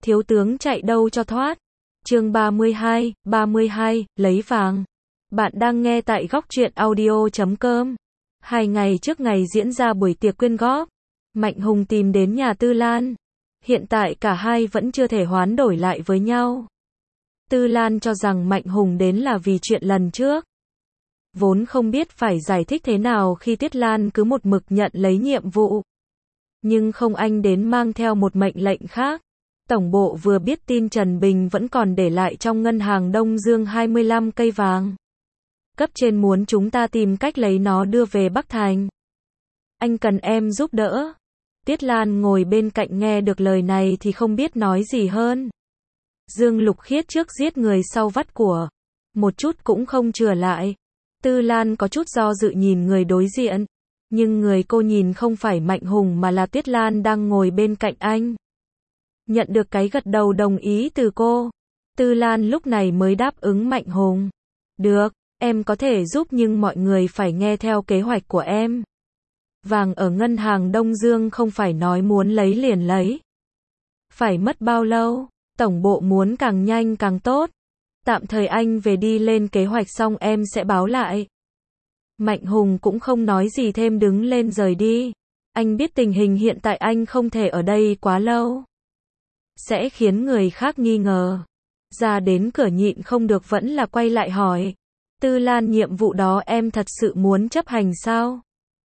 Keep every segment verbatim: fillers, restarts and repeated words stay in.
thiếu tướng chạy đâu cho thoát. Chương ba mươi hai, ba mươi hai, lấy vàng. Bạn đang nghe tại góc truyện audio chấm com. Hai ngày trước ngày diễn ra buổi tiệc quyên góp, Mạnh Hùng tìm đến nhà Tư Lan. Hiện tại cả hai vẫn chưa thể hoán đổi lại với nhau. Tư Lan cho rằng Mạnh Hùng đến là vì chuyện lần trước. Vốn không biết phải giải thích thế nào khi Tiết Lan cứ một mực nhận lấy nhiệm vụ. Nhưng không, anh đến mang theo một mệnh lệnh khác. Tổng bộ vừa biết tin Trần Bình vẫn còn để lại trong ngân hàng Đông Dương hai mươi lăm cây vàng. Cấp trên muốn chúng ta tìm cách lấy nó đưa về Bắc Thành. Anh cần em giúp đỡ. Tiết Lan ngồi bên cạnh nghe được lời này thì không biết nói gì hơn. Dương Lục Khiết trước giết người sau vắt của. Một chút cũng không chừa lại. Tư Lan có chút do dự nhìn người đối diện. Nhưng người cô nhìn không phải Mạnh Hùng mà là Tiết Lan đang ngồi bên cạnh anh. Nhận được cái gật đầu đồng ý từ cô, Tư Lan lúc này mới đáp ứng Mạnh Hùng. Được, em có thể giúp nhưng mọi người phải nghe theo kế hoạch của em. Vàng ở ngân hàng Đông Dương không phải nói muốn lấy liền lấy. Phải mất bao lâu? Tổng bộ muốn càng nhanh càng tốt. Tạm thời anh về đi lên kế hoạch xong em sẽ báo lại. Mạnh Hùng cũng không nói gì thêm đứng lên rời đi. Anh biết tình hình hiện tại anh không thể ở đây quá lâu. Sẽ khiến người khác nghi ngờ. Ra đến cửa nhịn không được vẫn là quay lại hỏi. Tư Lan, nhiệm vụ đó em thật sự muốn chấp hành sao?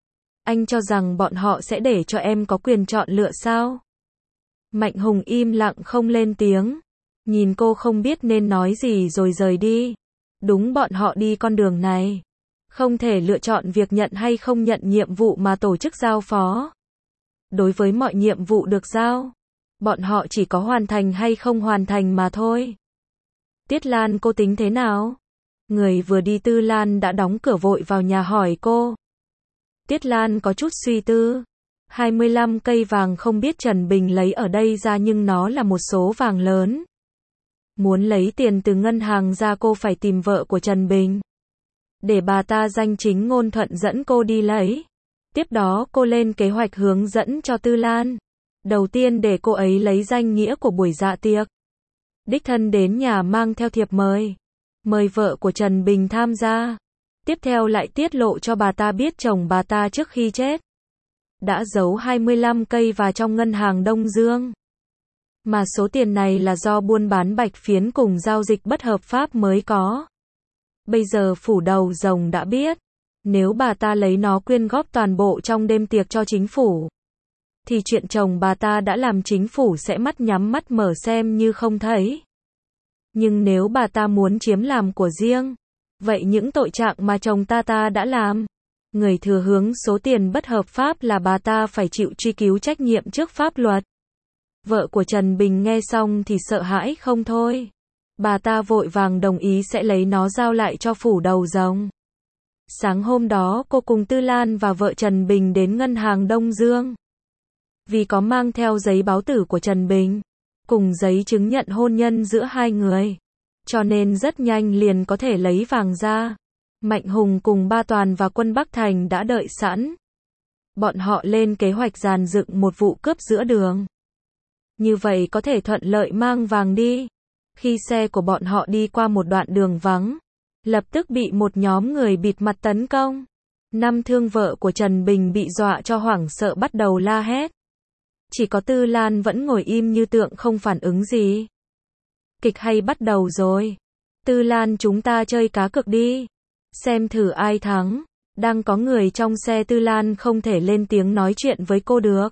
Anh cho rằng bọn họ sẽ để cho em có quyền chọn lựa sao? Mạnh Hùng im lặng không lên tiếng. Nhìn cô không biết nên nói gì rồi rời đi. Đúng, bọn họ đi con đường này. Không thể lựa chọn việc nhận hay không nhận nhiệm vụ mà tổ chức giao phó. Đối với mọi nhiệm vụ được giao, bọn họ chỉ có hoàn thành hay không hoàn thành mà thôi. Tiết Lan, cô tính thế nào? Người vừa đi Tư Lan đã đóng cửa vội vào nhà hỏi cô. Tiết Lan có chút suy tư. hai mươi lăm cây vàng không biết Trần Bình lấy ở đây ra nhưng nó là một số vàng lớn. Muốn lấy tiền từ ngân hàng ra cô phải tìm vợ của Trần Bình. Để bà ta danh chính ngôn thuận dẫn cô đi lấy. Tiếp đó cô lên kế hoạch hướng dẫn cho Tư Lan. Đầu tiên để cô ấy lấy danh nghĩa của buổi dạ tiệc. Đích thân đến nhà mang theo thiệp mời. Mời vợ của Trần Bình tham gia. Tiếp theo lại tiết lộ cho bà ta biết chồng bà ta trước khi chết đã giấu hai mươi lăm cây vào trong ngân hàng Đông Dương. Mà số tiền này là do buôn bán bạch phiến cùng giao dịch bất hợp pháp mới có. Bây giờ phủ đầu rồng đã biết. Nếu bà ta lấy nó quyên góp toàn bộ trong đêm tiệc cho chính phủ, thì chuyện chồng bà ta đã làm chính phủ sẽ mắt nhắm mắt mở xem như không thấy. Nhưng nếu bà ta muốn chiếm làm của riêng, vậy những tội trạng mà chồng ta ta đã làm, người thừa hướng số tiền bất hợp pháp là bà ta phải chịu truy cứu trách nhiệm trước pháp luật. Vợ của Trần Bình nghe xong thì sợ hãi không thôi. Bà ta vội vàng đồng ý sẽ lấy nó giao lại cho phủ đầu rồng. Sáng hôm đó cô cùng Tư Lan và vợ Trần Bình đến ngân hàng Đông Dương. Vì có mang theo giấy báo tử của Trần Bình, cùng giấy chứng nhận hôn nhân giữa hai người, cho nên rất nhanh liền có thể lấy vàng ra. Mạnh Hùng cùng Ba Toàn và quân Bắc Thành đã đợi sẵn. Bọn họ lên kế hoạch dàn dựng một vụ cướp giữa đường. Như vậy có thể thuận lợi mang vàng đi. Khi xe của bọn họ đi qua một đoạn đường vắng, lập tức bị một nhóm người bịt mặt tấn công. Năm thương vợ của Trần Bình bị dọa cho hoảng sợ bắt đầu la hét. Chỉ có Tư Lan vẫn ngồi im như tượng không phản ứng gì. Kịch hay bắt đầu rồi. Tư Lan, chúng ta chơi cá cược đi. Xem thử ai thắng. Đang có người trong xe, Tư Lan không thể lên tiếng nói chuyện với cô được.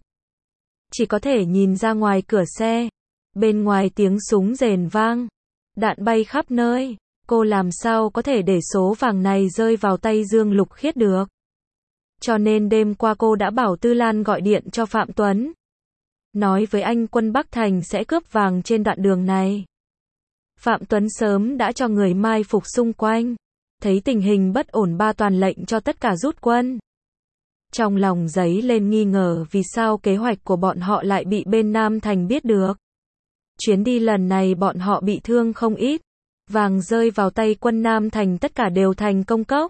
Chỉ có thể nhìn ra ngoài cửa xe. Bên ngoài tiếng súng rền vang. Đạn bay khắp nơi. Cô làm sao có thể để số vàng này rơi vào tay Dương Lục Khiết được. Cho nên đêm qua cô đã bảo Tư Lan gọi điện cho Phạm Tuấn. Nói với anh quân Bắc Thành sẽ cướp vàng trên đoạn đường này. Phạm Tuấn sớm đã cho người mai phục xung quanh. Thấy tình hình bất ổn, Ba Toàn lệnh cho tất cả rút quân. Trong lòng dấy lên nghi ngờ vì sao kế hoạch của bọn họ lại bị bên Nam Thành biết được. Chuyến đi lần này bọn họ bị thương không ít. Vàng rơi vào tay quân Nam Thành tất cả đều thành công cốc.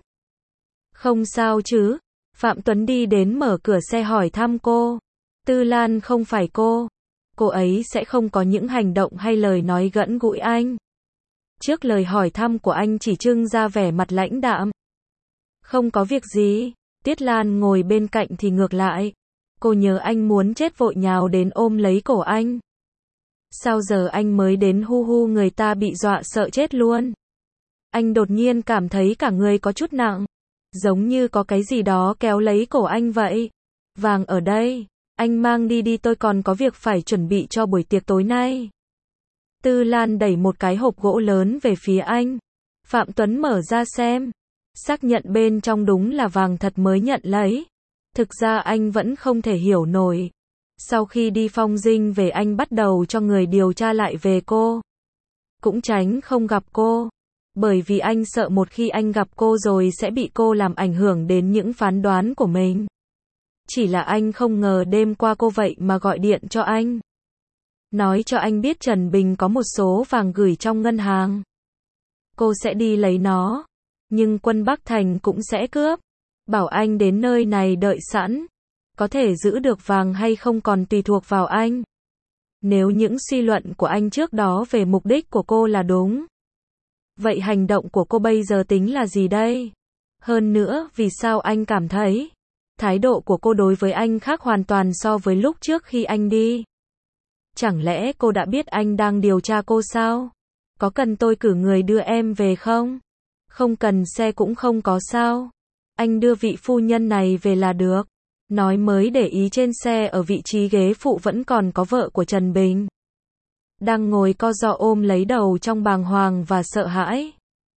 Không sao chứ? Phạm Tuấn đi đến mở cửa xe hỏi thăm cô. Tư Lan, không phải cô. cô ấy sẽ không có những hành động hay lời nói gẫn gũi anh. Trước lời hỏi thăm của anh chỉ trưng ra vẻ mặt lãnh đạm. Không có việc gì. Tiết Lan ngồi bên cạnh thì ngược lại. Cô nhớ anh muốn chết vội nhào đến ôm lấy cổ anh. Sao giờ anh mới đến hu hu người ta bị dọa sợ chết luôn. Anh đột nhiên cảm thấy cả người có chút nặng. Giống như có cái gì đó kéo lấy cổ anh vậy. Vàng ở đây. Anh mang đi đi tôi còn có việc phải chuẩn bị cho buổi tiệc tối nay. Tư Lan đẩy một cái hộp gỗ lớn về phía anh. Phạm Tuấn mở ra xem. Xác nhận bên trong đúng là vàng thật mới nhận lấy. Thực ra anh vẫn không thể hiểu nổi. Sau khi đi Phong Dinh về anh bắt đầu cho người điều tra lại về cô. Cũng tránh không gặp cô. Bởi vì anh sợ một khi anh gặp cô rồi sẽ bị cô làm ảnh hưởng đến những phán đoán của mình. Chỉ là anh không ngờ đêm qua cô vậy mà gọi điện cho anh. Nói cho anh biết Trần Bình có một số vàng gửi trong ngân hàng. Cô sẽ đi lấy nó. Nhưng quân Bắc Thành cũng sẽ cướp. Bảo anh đến nơi này đợi sẵn. Có thể giữ được vàng hay không còn tùy thuộc vào anh. Nếu những suy luận của anh trước đó về mục đích của cô là đúng. Vậy hành động của cô bây giờ tính là gì đây? Hơn nữa, vì sao anh cảm thấy thái độ của cô đối với anh khác hoàn toàn so với lúc trước khi anh đi? Chẳng lẽ cô đã biết anh đang điều tra cô sao? Có cần tôi cử người đưa em về không? Không cần xe cũng không có sao. Anh đưa vị phu nhân này về là được. Nói mới để ý trên xe ở vị trí ghế phụ vẫn còn có vợ của Trần Bình. Đang ngồi co ro ôm lấy đầu trong bàng hoàng và sợ hãi.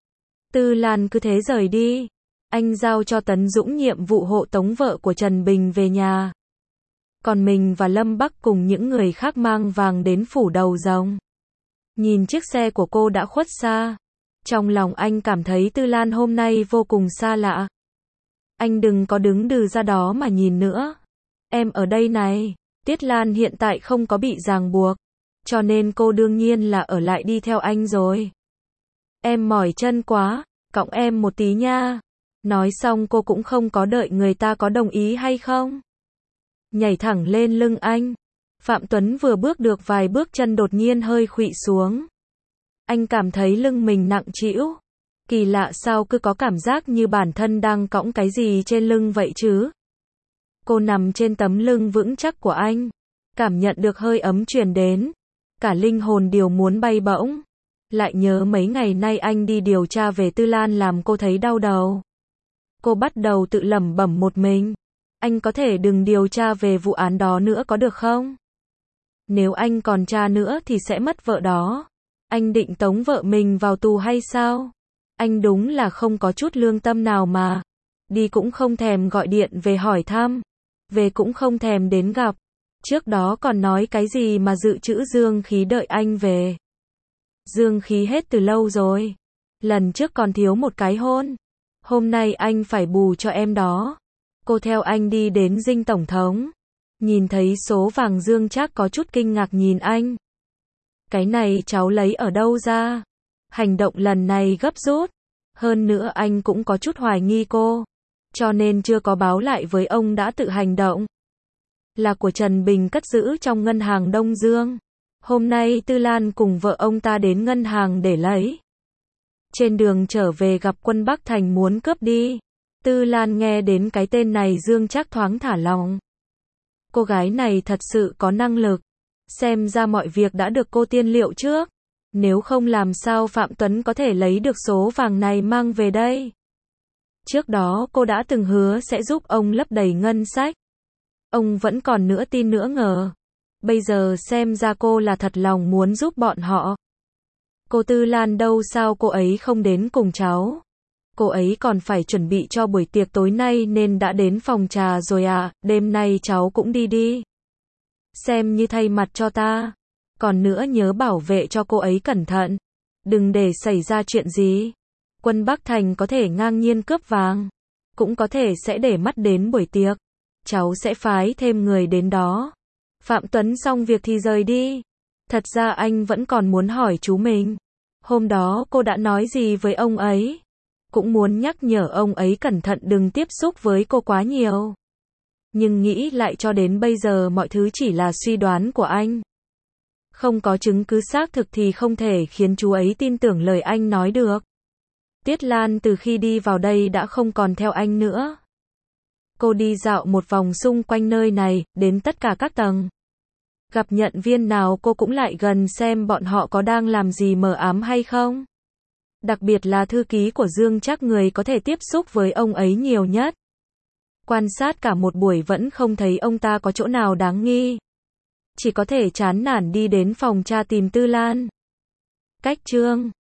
Tư Lan cứ thế rời đi. Anh giao cho Tấn Dũng nhiệm vụ hộ tống vợ của Trần Bình về nhà. Còn mình và Lâm Bắc cùng những người khác mang vàng đến phủ đầu rồng. Nhìn chiếc xe của cô đã khuất xa. Trong lòng anh cảm thấy Tư Lan hôm nay vô cùng xa lạ. Anh đừng có đứng đừ ra đó mà nhìn nữa. Em ở đây này. Tiết Lan hiện tại không có bị ràng buộc. Cho nên cô đương nhiên là ở lại đi theo anh rồi. Em mỏi chân quá. Cõng em một tí nha. Nói xong cô cũng không có đợi người ta có đồng ý hay không. Nhảy thẳng lên lưng anh. Phạm Tuấn vừa bước được vài bước chân đột nhiên hơi khuỵu xuống. Anh cảm thấy lưng mình nặng trĩu. Kỳ lạ sao cứ có cảm giác như bản thân đang cõng cái gì trên lưng vậy chứ. Cô nằm trên tấm lưng vững chắc của anh. Cảm nhận được hơi ấm truyền đến. Cả linh hồn đều muốn bay bổng. Lại nhớ mấy ngày nay anh đi điều tra về Tư Lan làm cô thấy đau đầu. Cô bắt đầu tự lẩm bẩm một mình. Anh có thể đừng điều tra về vụ án đó nữa có được không? Nếu anh còn tra nữa thì sẽ mất vợ đó. Anh định tống vợ mình vào tù hay sao? Anh đúng là không có chút lương tâm nào mà. Đi cũng không thèm gọi điện về hỏi thăm. Về cũng không thèm đến gặp. Trước đó còn nói cái gì mà dự trữ dương khí đợi anh về. Dương khí hết từ lâu rồi. Lần trước còn thiếu một cái hôn. Hôm nay anh phải bù cho em đó. Cô theo anh đi đến dinh tổng thống. Nhìn thấy số vàng Dương Trác có chút kinh ngạc nhìn anh. Cái này cháu lấy ở đâu ra? Hành động lần này gấp rút. Hơn nữa anh cũng có chút hoài nghi cô. Cho nên chưa có báo lại với ông đã tự hành động. Là của Trần Bình cất giữ trong ngân hàng Đông Dương. Hôm nay Tư Lan cùng vợ ông ta đến ngân hàng để lấy. Trên đường trở về gặp quân Bắc Thành muốn cướp đi. Tư Lan nghe đến cái tên này Dương Trác thoáng thả lòng. Cô gái này thật sự có năng lực. Xem ra mọi việc đã được cô tiên liệu trước. Nếu không làm sao Phạm Tuấn có thể lấy được số vàng này mang về đây. Trước đó cô đã từng hứa sẽ giúp ông lấp đầy ngân sách. Ông vẫn còn nửa tin nửa ngờ. Bây giờ xem ra cô là thật lòng muốn giúp bọn họ. Cô Tư Lan đâu sao cô ấy không đến cùng cháu. Cô ấy còn phải chuẩn bị cho buổi tiệc tối nay nên đã đến phòng trà rồi à, đêm nay cháu cũng đi đi. Xem như thay mặt cho ta. Còn nữa nhớ bảo vệ cho cô ấy cẩn thận. Đừng để xảy ra chuyện gì. Quân Bắc Thành có thể ngang nhiên cướp vàng. Cũng có thể sẽ để mắt đến buổi tiệc. Cháu sẽ phái thêm người đến đó. Phạm Tuấn xong việc thì rời đi. Thật ra anh vẫn còn muốn hỏi chú mình. Hôm đó cô đã nói gì với ông ấy? Cũng muốn nhắc nhở ông ấy cẩn thận đừng tiếp xúc với cô quá nhiều. Nhưng nghĩ lại cho đến bây giờ mọi thứ chỉ là suy đoán của anh. Không có chứng cứ xác thực thì không thể khiến chú ấy tin tưởng lời anh nói được. Tiết Lan từ khi đi vào đây đã không còn theo anh nữa. Cô đi dạo một vòng xung quanh nơi này, đến tất cả các tầng. Gặp nhận viên nào cô cũng lại gần xem bọn họ có đang làm gì mờ ám hay không. Đặc biệt là thư ký của Dương Trác, người có thể tiếp xúc với ông ấy nhiều nhất. Quan sát cả một buổi vẫn không thấy ông ta có chỗ nào đáng nghi. Chỉ có thể chán nản đi đến phòng tra tìm Tư Lan. Cách chương